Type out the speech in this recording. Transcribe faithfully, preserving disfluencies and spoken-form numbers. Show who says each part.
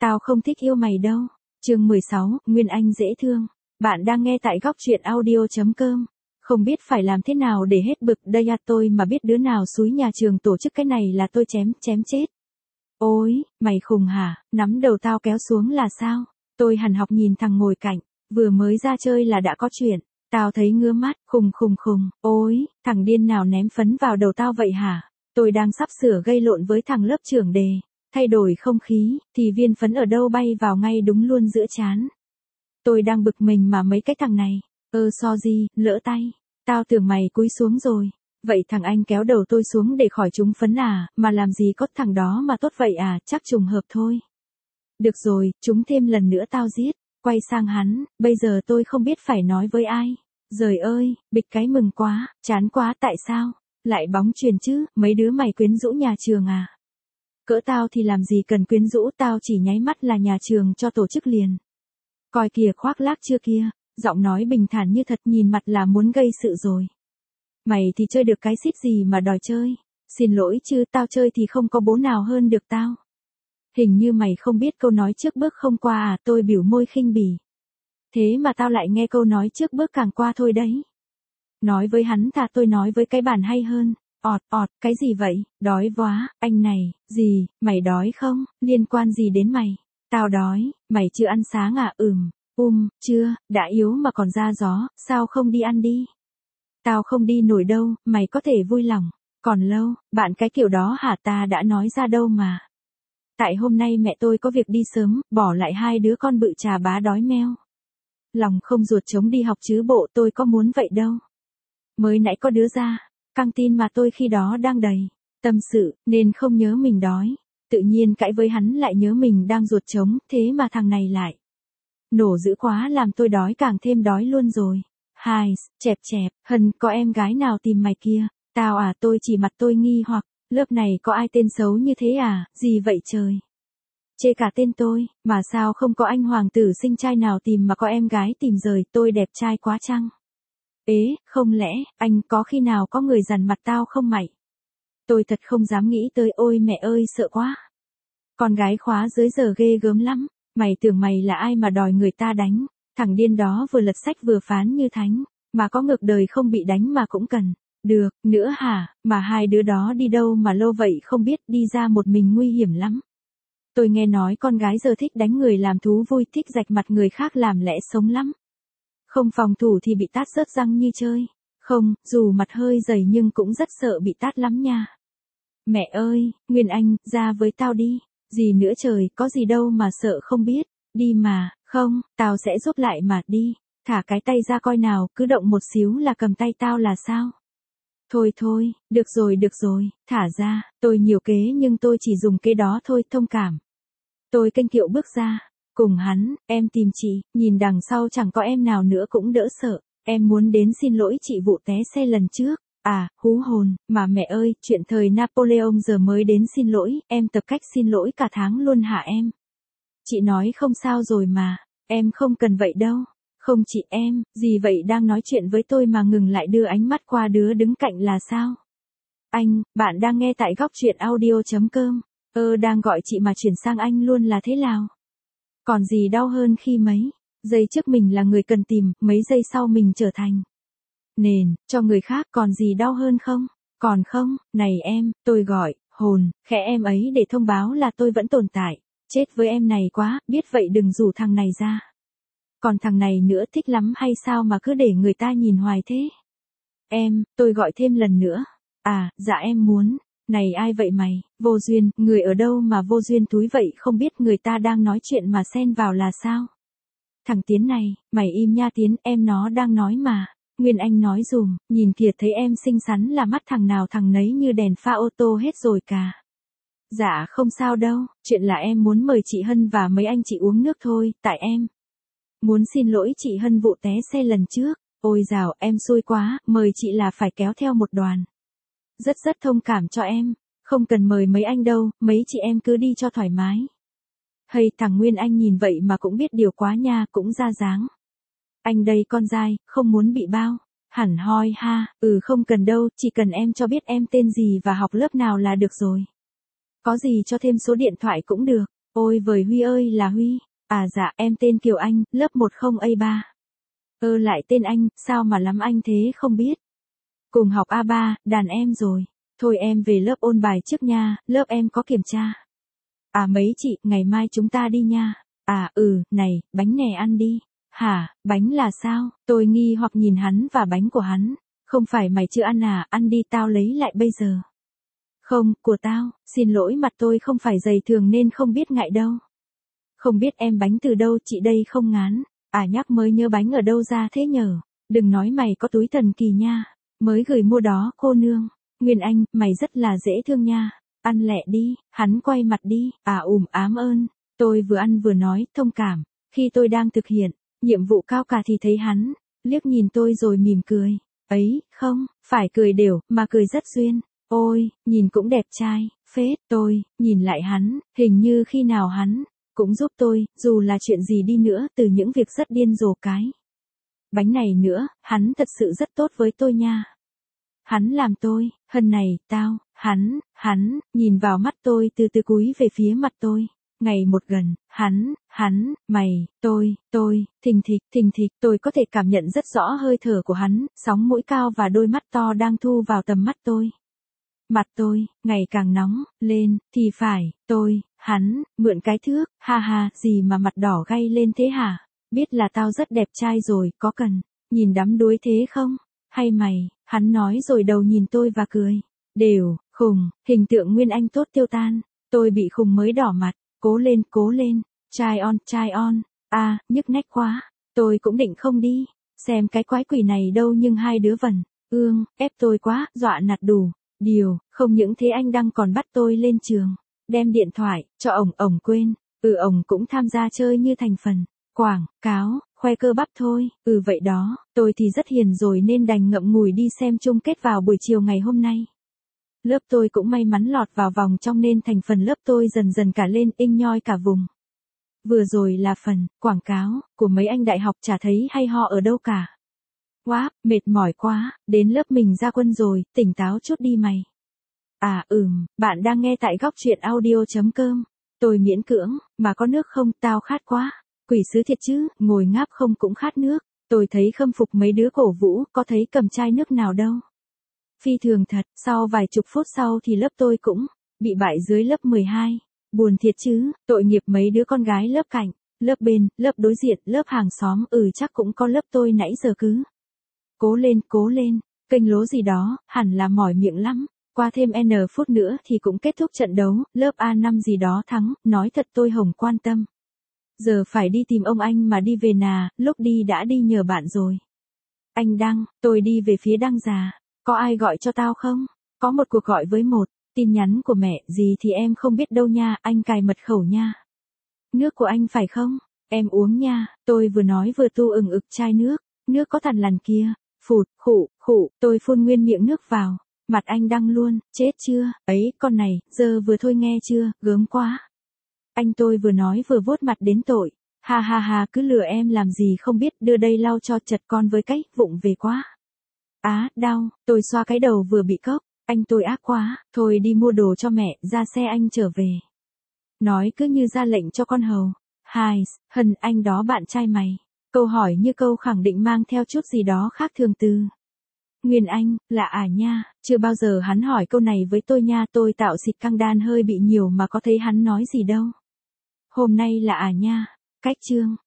Speaker 1: Tao không thích yêu mày đâu. Chương mười sáu, Nguyên Anh dễ thương. Bạn đang nghe tại góc truyện audio chấm com. Không biết phải làm thế nào để hết bực đây à, tôi mà biết đứa nào xúi nhà trường tổ chức cái này là tôi chém, chém chết. Ôi, mày khùng hả, nắm đầu tao kéo xuống là sao? Tôi hằn học nhìn thằng ngồi cạnh, vừa mới ra chơi là đã có chuyện. Tao thấy ngứa mắt, khùng khùng khùng, ôi, thằng điên nào ném phấn vào đầu tao vậy hả? Tôi đang sắp sửa gây lộn với thằng lớp trưởng đề, thay đổi không khí, thì viên phấn ở đâu bay vào ngay đúng luôn giữa trán. Tôi đang bực mình mà mấy cái thằng này, ơ so gì, lỡ tay, tao tưởng mày cúi xuống rồi. Vậy thằng anh kéo đầu tôi xuống để khỏi trúng phấn à, mà làm gì có thằng đó mà tốt vậy à, chắc trùng hợp thôi. Được rồi, trúng thêm lần nữa tao giết. Quay sang hắn, bây giờ tôi không biết phải nói với ai. Giời ơi, bịch cái mừng quá, chán quá, tại sao? Lại bóng chuyền chứ, mấy đứa mày quyến rũ nhà trường à? Cỡ tao thì làm gì cần quyến rũ, tao chỉ nháy mắt là nhà trường cho tổ chức liền. Coi kìa, khoác lác chưa kia, giọng nói bình thản như thật, nhìn mặt là muốn gây sự rồi. Mày thì chơi được cái xít gì mà đòi chơi? Xin lỗi chứ, tao chơi thì không có bố nào hơn được tao. Hình như mày không biết câu nói trước bước không qua à, tôi biểu môi khinh bỉ. Thế mà tao lại nghe câu nói trước bước càng qua thôi đấy. Nói với hắn thà tôi nói với cái bàn hay hơn. Ọt ọt, cái gì vậy, đói quá, anh này, gì, mày đói không, liên quan gì đến mày? Tao đói, mày chưa ăn sáng à, ừm, um, chưa, đã yếu mà còn ra gió, sao không đi ăn đi? Tao không đi nổi đâu, mày có thể vui lòng, còn lâu, bạn cái kiểu đó hả, ta đã nói ra đâu mà. Tại hôm nay mẹ tôi có việc đi sớm, bỏ lại hai đứa con bự trà bá đói meo. Lòng không ruột trống đi học chứ bộ, tôi có muốn vậy đâu. Mới nãy có đứa ra, căng tin mà tôi khi đó đang đầy tâm sự, nên không nhớ mình đói. Tự nhiên cãi với hắn lại nhớ mình đang ruột trống, thế mà thằng này lại nổ dữ quá làm tôi đói càng thêm đói luôn rồi. Hai, chẹp chẹp, Hân, có em gái nào tìm mày kia? Tao à, tôi chỉ mặt tôi nghi hoặc, lớp này có ai tên xấu như thế à, gì vậy trời? Chê cả tên tôi, mà sao không có anh hoàng tử sinh trai nào tìm mà có em gái tìm rời, tôi đẹp trai quá chăng? Ế, không lẽ, anh có khi nào có người dằn mặt tao không mày? Tôi thật không dám nghĩ tới, ôi mẹ ơi sợ quá. Con gái khóa dưới giờ ghê gớm lắm, mày tưởng mày là ai mà đòi người ta đánh, thằng điên đó vừa lật sách vừa phán như thánh, mà có ngược đời không bị đánh mà cũng cần. Được, nữa hả, mà hai đứa đó đi đâu mà lâu vậy không biết, đi ra một mình nguy hiểm lắm. Tôi nghe nói con gái giờ thích đánh người làm thú vui, thích rạch mặt người khác làm lẽ sống lắm. Không phòng thủ thì bị tát rớt răng như chơi. Không, dù mặt hơi dày nhưng cũng rất sợ bị tát lắm nha. Mẹ ơi, Nguyên Anh, ra với tao đi. Gì nữa trời, có gì đâu mà sợ không biết. Đi mà, không, tao sẽ giúp lại mà, đi. Thả cái tay ra coi nào, cứ động một xíu là cầm tay tao là sao? Thôi thôi, được rồi được rồi, thả ra, tôi nhiều kế nhưng tôi chỉ dùng kế đó thôi, thông cảm. Tôi kênh kiệu bước ra, cùng hắn, em tìm chị, nhìn đằng sau chẳng có em nào nữa cũng đỡ sợ, em muốn đến xin lỗi chị vụ té xe lần trước. À, hú hồn, mà mẹ ơi, chuyện thời Napoleon giờ mới đến xin lỗi, em tập cách xin lỗi cả tháng luôn hả em? Chị nói không sao rồi mà, em không cần vậy đâu. Không chị em, gì vậy, đang nói chuyện với tôi mà ngừng lại đưa ánh mắt qua đứa đứng cạnh là sao? Anh, bạn đang nghe tại góc truyện audio chấm com. Ơ đang gọi chị mà chuyển sang anh luôn là thế nào? Còn gì đau hơn khi mấy giây trước mình là người cần tìm, mấy giây sau mình trở thành nền cho người khác, còn gì đau hơn không? Còn không, này em, tôi gọi hồn khẽ em ấy để thông báo là tôi vẫn tồn tại. Chết với em này quá, biết vậy đừng rủ thằng này ra. Còn thằng này nữa, thích lắm hay sao mà cứ để người ta nhìn hoài thế? Em, tôi gọi thêm lần nữa. À, dạ em muốn. Này ai vậy mày, vô duyên, người ở đâu mà vô duyên túi vậy, không biết người ta đang nói chuyện mà xen vào là sao? Thằng Tiến này, mày im nha Tiến, em nó đang nói mà. Nguyên Anh nói dùm, nhìn kìa thấy em xinh xắn là mắt thằng nào thằng nấy như đèn pha ô tô hết rồi cả. Dạ không sao đâu, chuyện là em muốn mời chị Hân và mấy anh chị uống nước thôi, tại em muốn xin lỗi chị Hân vụ té xe lần trước. Ôi dào, em xui quá, mời chị là phải kéo theo một đoàn. Rất rất thông cảm cho em, không cần mời mấy anh đâu, mấy chị em cứ đi cho thoải mái. Hay thằng Nguyên Anh nhìn vậy mà cũng biết điều quá nha, cũng ra dáng. Anh đây con dai, không muốn bị bao. Hẳn hoi ha, ừ không cần đâu, chỉ cần em cho biết em tên gì và học lớp nào là được rồi. Có gì cho thêm số điện thoại cũng được. Ôi vời Huy ơi là Huy, à dạ em tên Kiều Anh, lớp một không A ba. Ơ lại tên anh, sao mà lắm anh thế không biết. Cùng học A ba, đàn em rồi. Thôi em về lớp ôn bài trước nha, lớp em có kiểm tra. À mấy chị, ngày mai chúng ta đi nha. À ừ, này, bánh nè ăn đi. Hả, bánh là sao? Tôi nghi hoặc nhìn hắn và bánh của hắn. Không phải mày chưa ăn à, ăn đi tao lấy lại bây giờ. Không, của tao, xin lỗi mặt tôi không phải dày thường nên không biết ngại đâu. Không biết em bánh từ đâu chị đây không ngán. À nhắc mới nhớ bánh ở đâu ra thế nhở. Đừng nói mày có túi thần kỳ nha. Mới gửi mua đó cô nương. Nguyên Anh, mày rất là dễ thương nha. Ăn lẹ đi, hắn quay mặt đi. À ùm ám ơn. Tôi vừa ăn vừa nói, thông cảm. Khi tôi đang thực hiện nhiệm vụ cao cả thì thấy hắn liếc nhìn tôi rồi mỉm cười. Ấy, không, phải cười đều, mà cười rất duyên. Ôi, nhìn cũng đẹp trai, phết. Tôi nhìn lại hắn, hình như khi nào hắn cũng giúp tôi, dù là chuyện gì đi nữa, từ những việc rất điên rồ cái bánh này nữa, hắn thật sự rất tốt với tôi nha. Hắn làm tôi, hân này, tao, hắn, hắn, nhìn vào mắt tôi từ từ cúi về phía mặt tôi. Ngày một gần, hắn, hắn, mày, tôi, tôi, thình thịch, thình thịch, tôi có thể cảm nhận rất rõ hơi thở của hắn, sóng mũi cao và đôi mắt to đang thu vào tầm mắt tôi. Mặt tôi, ngày càng nóng, lên, thì phải, tôi, hắn, mượn cái thước, ha ha, gì mà mặt đỏ gay lên thế hả? Biết là tao rất đẹp trai rồi, có cần, nhìn đắm đuối thế không? Hay mày, hắn nói rồi đầu nhìn tôi và cười. Đều, khùng, hình tượng Nguyên Anh tốt tiêu tan, tôi bị khùng mới đỏ mặt, cố lên, cố lên, try on, try on, à, nhức nách quá, tôi cũng định không đi, xem cái quái quỷ này đâu nhưng hai đứa vần, ương, ép tôi quá, dọa nạt đủ. Điều, không những thế anh Đăng còn bắt tôi lên trường, đem điện thoại, cho ổng ổng quên, ừ ổng cũng tham gia chơi như thành phần, quảng cáo, khoe cơ bắp thôi, ừ vậy đó, tôi thì rất hiền rồi nên đành ngậm ngùi đi xem chung kết vào buổi chiều ngày hôm nay. Lớp tôi cũng may mắn lọt vào vòng trong nên thành phần lớp tôi dần dần cả lên inh nhoi cả vùng. Vừa rồi là phần, quảng cáo, của mấy anh đại học chả thấy hay ho ở đâu cả. Quá, mệt mỏi quá, đến lớp mình ra quân rồi, tỉnh táo chút đi mày. À ừm, bạn đang nghe tại góc truyện audio.com. Tôi miễn cưỡng, mà có nước không, tao khát quá. Quỷ sứ thiệt chứ, ngồi ngáp không cũng khát nước. Tôi thấy khâm phục mấy đứa cổ vũ, có thấy cầm chai nước nào đâu. Phi thường thật, sau vài chục phút sau thì lớp tôi cũng bị bại dưới lớp mười hai. Buồn thiệt chứ, tội nghiệp mấy đứa con gái lớp cạnh, lớp bên, lớp đối diện, lớp hàng xóm, ừ chắc cũng có lớp tôi nãy giờ cứ. Cố lên, cố lên, kênh lố gì đó, hẳn là mỏi miệng lắm. Qua thêm N phút nữa thì cũng kết thúc trận đấu, lớp A năm gì đó thắng, nói thật tôi hổng quan tâm. Giờ phải đi tìm ông anh mà đi về nà, lúc đi đã đi nhờ bạn rồi. Anh Đăng, tôi đi về phía Đăng già, có ai gọi cho tao không? Có một cuộc gọi với một tin nhắn của mẹ, gì thì em không biết đâu nha, anh cài mật khẩu nha. Nước của anh phải không? Em uống nha, tôi vừa nói vừa tu ừng ực chai nước, nước có thằn lằn kia. Phụt, khụ, khụ, tôi phun nguyên miệng nước vào, mặt anh Đăng luôn, chết chưa, ấy, con này, giờ vừa thôi nghe chưa, gớm quá. Anh tôi vừa nói vừa vuốt mặt đến tội, ha ha ha cứ lừa em làm gì không biết, đưa đây lau cho chật con với cái, vụng về quá. Á, đau, tôi xoa cái đầu vừa bị cốc, anh tôi ác quá, thôi đi mua đồ cho mẹ, ra xe anh trở về. Nói cứ như ra lệnh cho con hầu. Hai, Hân, anh đó bạn trai mày. Câu hỏi như câu khẳng định mang theo chút gì đó khác thường từ Nguyên Anh, là à nha, chưa bao giờ hắn hỏi câu này với tôi nha, tôi tạo xịt căng đan hơi bị nhiều mà có thấy hắn nói gì đâu. Hôm nay là à nha, cách chương.